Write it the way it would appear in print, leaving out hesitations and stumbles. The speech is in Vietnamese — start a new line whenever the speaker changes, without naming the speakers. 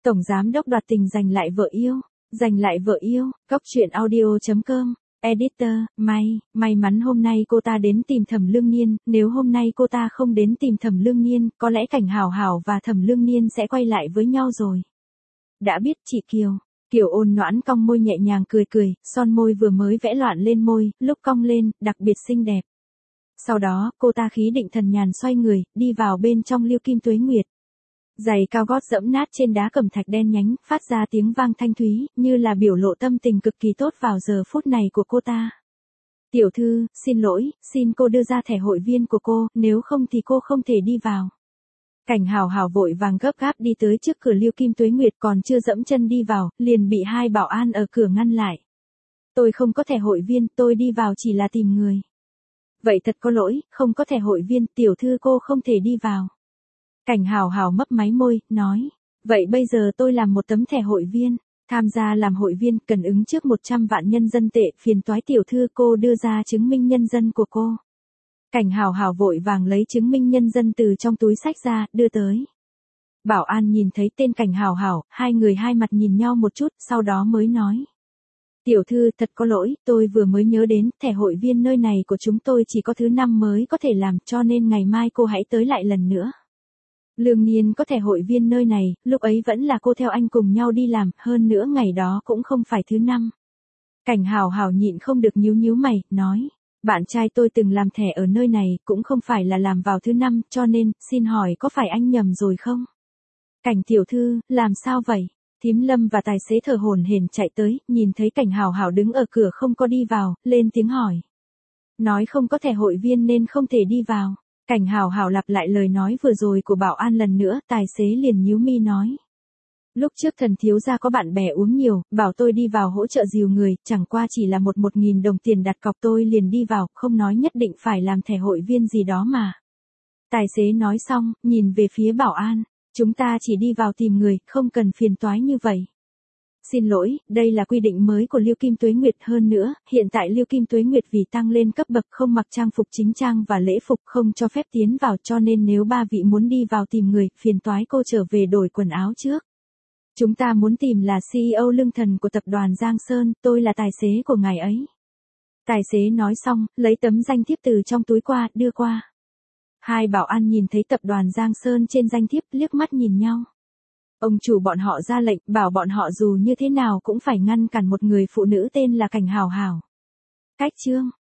Tổng giám đốc đoạt tình giành lại vợ yêu. Giành lại vợ yêu, Cóc truyện audio.com. Editor, may mắn hôm nay cô ta đến tìm Thẩm Lương Niên, nếu hôm nay cô ta không đến tìm Thẩm Lương Niên, có lẽ Cảnh Hảo Hảo và Thẩm Lương Niên sẽ quay lại với nhau rồi. Đã biết chị Kiều. Kiều ôn noãn cong môi nhẹ nhàng cười, son môi vừa mới vẽ loạn lên môi, lúc cong lên, đặc biệt xinh đẹp. Sau đó, cô ta khí định thần nhàn xoay người, đi vào bên trong Liêu Kim Tuế Nguyệt. Giày cao gót dẫm nát trên đá cẩm thạch đen nhánh, phát ra tiếng vang thanh thúy, như là biểu lộ tâm tình cực kỳ tốt vào giờ phút này của cô ta. Tiểu thư, xin lỗi, xin cô đưa ra thẻ hội viên của cô, nếu không thì cô không thể đi vào. Cảnh Hảo Hảo vội vàng gấp gáp đi tới trước cửa Liêu Kim Tuế Nguyệt, còn chưa dẫm chân đi vào, liền bị hai bảo an ở cửa ngăn lại. Tôi không có thẻ hội viên, tôi đi vào chỉ là tìm người. Vậy thật có lỗi, không có thẻ hội viên, tiểu thư cô không thể đi vào. Cảnh Hảo Hảo mấp máy môi, nói. Vậy bây giờ tôi làm một tấm thẻ hội viên. Tham gia làm hội viên cần ứng trước 100 vạn nhân dân tệ, phiền toái tiểu thư cô đưa ra chứng minh nhân dân của cô. Cảnh Hảo Hảo vội vàng lấy chứng minh nhân dân từ trong túi xách ra, đưa tới. Bảo an nhìn thấy tên Cảnh Hảo Hảo, hai người hai mặt nhìn nhau một chút, sau đó mới nói. Tiểu thư, thật có lỗi, tôi vừa mới nhớ đến, thẻ hội viên nơi này của chúng tôi chỉ có thứ 5 mới có thể làm, cho nên ngày mai cô hãy tới lại lần nữa. Lương Niên có thẻ hội viên nơi này, lúc ấy vẫn là cô theo anh cùng nhau đi làm, hơn nữa ngày đó cũng không phải thứ 5. Cảnh Hảo Hảo nhịn không được nhíu mày, nói. Bạn trai tôi từng làm thẻ ở nơi này, cũng không phải là làm vào thứ 5, cho nên, xin hỏi có phải anh nhầm rồi không? Cảnh tiểu thư, làm sao vậy? Thím Lâm và tài xế thở hổn hển chạy tới, nhìn thấy Cảnh Hảo Hảo đứng ở cửa không có đi vào, lên tiếng hỏi. Nói không có thẻ hội viên nên không thể đi vào. Cảnh Hảo Hảo lặp lại lời nói vừa rồi của bảo an lần nữa, tài xế liền nhíu mi nói. Lúc trước thần thiếu gia có bạn bè uống nhiều, bảo tôi đi vào hỗ trợ dìu người, chẳng qua chỉ là 1.000 đồng tiền đặt cọc tôi liền đi vào, không nói nhất định phải làm thẻ hội viên gì đó mà. Tài xế nói xong, nhìn về phía bảo an, chúng ta chỉ đi vào tìm người, không cần phiền toái như vậy. Xin lỗi, đây là quy định mới của Liêu Kim Tuế Nguyệt, hơn nữa, hiện tại Liêu Kim Tuế Nguyệt vì tăng lên cấp bậc không mặc trang phục chính trang và lễ phục không cho phép tiến vào, cho nên nếu ba vị muốn đi vào tìm người, phiền toái cô trở về đổi quần áo trước. Chúng ta muốn tìm là CEO lương thần của tập đoàn Giang Sơn, tôi là tài xế của ngài ấy. Tài xế nói xong, lấy tấm danh thiếp từ trong túi qua, đưa qua. Hai bảo an nhìn thấy tập đoàn Giang Sơn trên danh thiếp, liếc mắt nhìn nhau. Ông chủ bọn họ ra lệnh, bảo bọn họ dù như thế nào cũng phải ngăn cản một người phụ nữ tên là Cảnh Hảo Hảo. Cách chương